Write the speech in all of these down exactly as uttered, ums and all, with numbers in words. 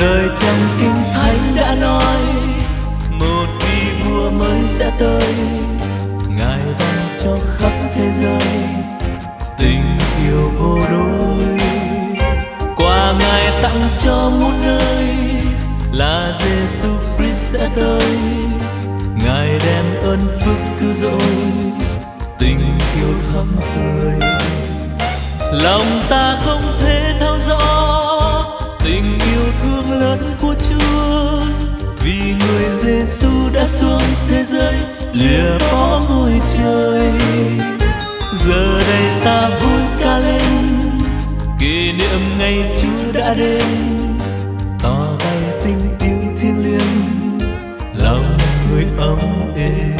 lời trong kinh thánh đã nói, một vị vua mới sẽ tới. Ngài ban cho khắp thế giới tình yêu vô đối. Qua Ngài tặng cho muôn nơi là Giêsu Christ sẽ tới. Ngài đem ơn phước cứu rỗi, tình yêu thắm tươi. Lòng ta không thể thấu rõ tình yêu thương lớn của Chúa, vì người Giêsu đã xuống thế giới lìa bỏ ngôi trời. Giờ đây ta vui ca lên, kỷ niệm ngày Chúa đã đến. Tỏ tay tình yêu thiêng liêng, lòng người ấm êm.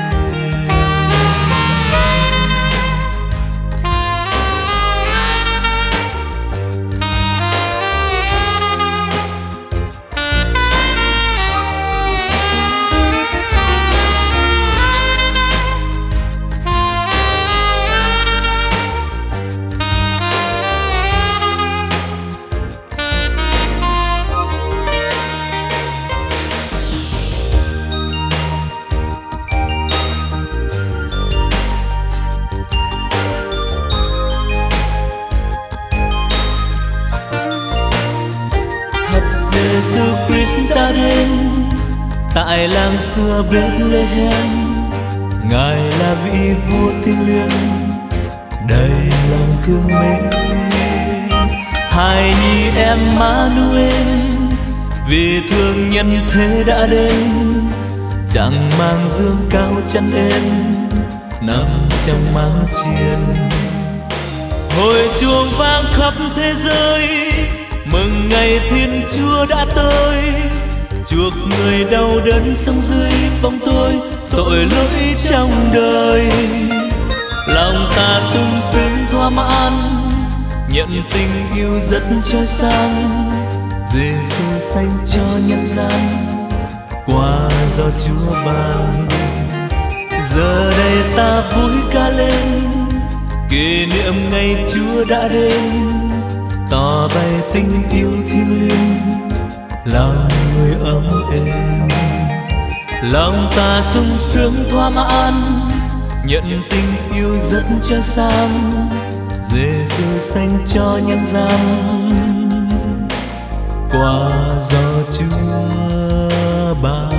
Giêsu Christ đã đến tại làng xưa Bethlehem. Ngài là vị vua thiêng liêng đầy lòng thương mến. Hai nhi em Manuel vì thương nhân thế đã đến, chẳng mang dương cao chăn êm nằm trong máng chiên. Hồi chuông vang khắp thế giới, mừng ngày Thiên Chúa đã tới. Chuộc người đau đớn sống dưới bóng tối, tội lỗi trong đời. Lòng ta sung sướng thỏa mãn, nhận tình yêu rất trôi sang. Giêsu sanh cho nhân gian, qua do Chúa ban. Giờ đây ta vui ca lên, kỷ niệm ngày Chúa đã đến. Tỏ bày tình yêu thiêng liêng, lòng người ấm êm. Lòng ta sung sướng thỏa mãn, nhận tình yêu rất cho sang. Giêsu sanh cho nhân gian, qua do Chúa ban.